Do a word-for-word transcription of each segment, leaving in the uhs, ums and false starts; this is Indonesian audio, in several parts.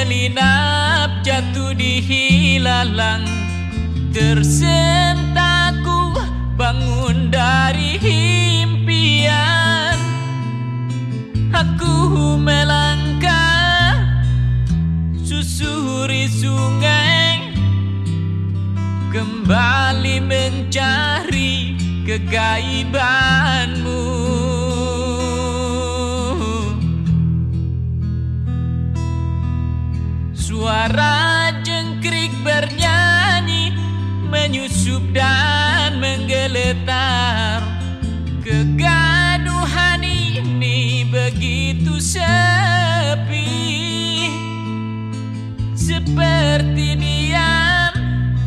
menyelinap jatuh di hilalang. Tersentaku bangun dari impian. Aku melangkah susuri sungai, kembali mencari kegaibanmu. Suara jengkrik bernyanyi, menyusup dan menggeletar. Kegaduhan ini begitu sepi, seperti diam,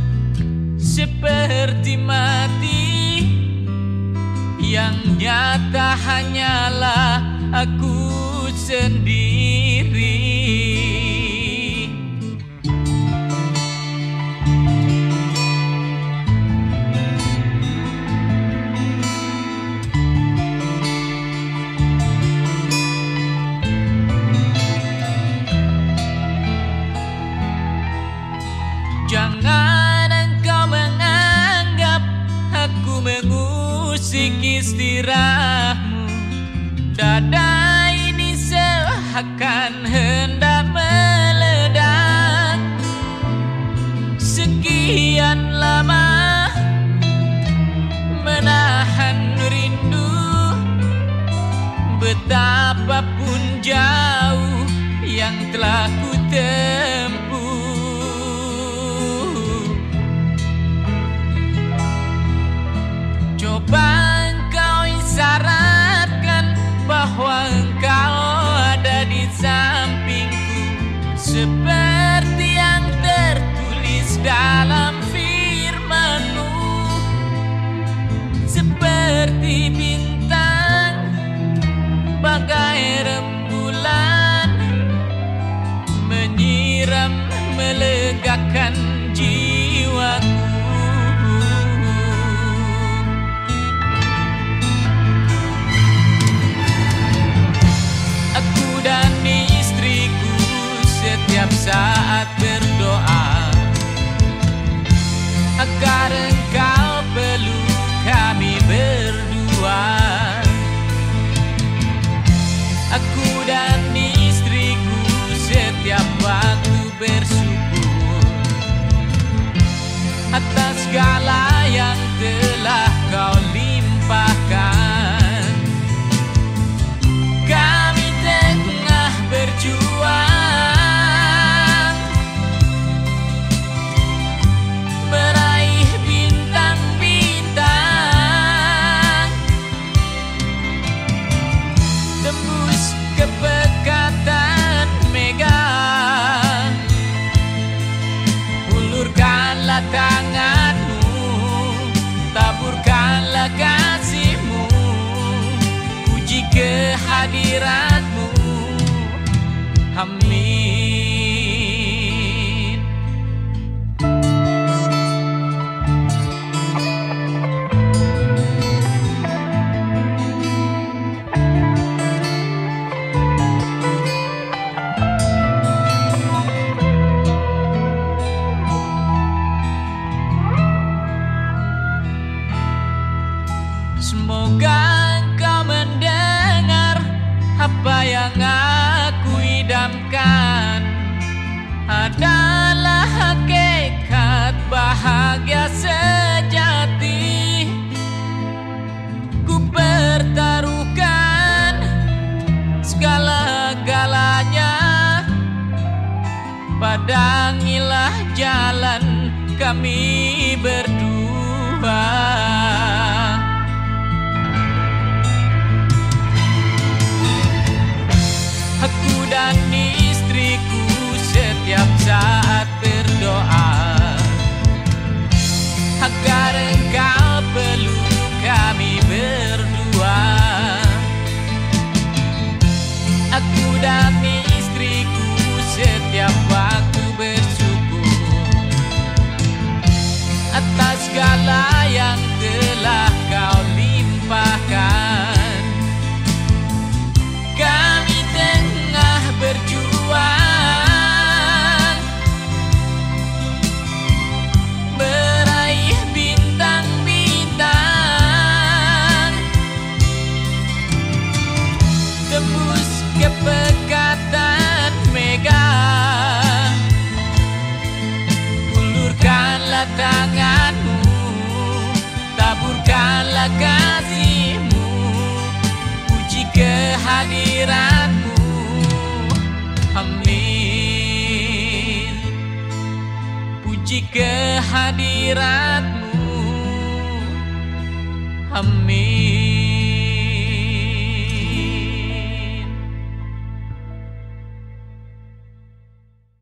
seperti mati. Yang nyata hanyalah aku sendiri. Jangan engkau menganggap aku mengusik istirahmu. Dada ini seakan hendak meledak. Sekian lama menahan rindu, betapapun jauh yang telah ku tempuh. Coba engkau isyaratkan bahwa engkau ada di sampingku, seperti yang tertulis dalam firman-Mu. Seperti bintang bagai rembulan, menyiram melegakan jiwaku. Setiap saat berdoa agar engkau peluk kami berdua. Aku dan istriku setiap waktu bersyukur atas segala yang telah kau limpahkan. Kami tengah berjuang kepekatan mega. Ulurkanlah tanganmu, taburkanlah kasih-Mu, puji kehadirat-Mu. Amin. Semoga engkau mendengar apa yang aku idamkan adalah hakikat bahagia sejati. Ku pertaruhkan segala-galanya, padangilah jalan kami berdua. Aku dan istriku setiap saat berdoa agar engkau peluk kami berdua. Aku dan istriku setiap waktu bersyukur atas segala yang telah kau limpahkan. Kami tengah berjuang kehadiratmu. Amin. Puji kehadiratmu. Amin.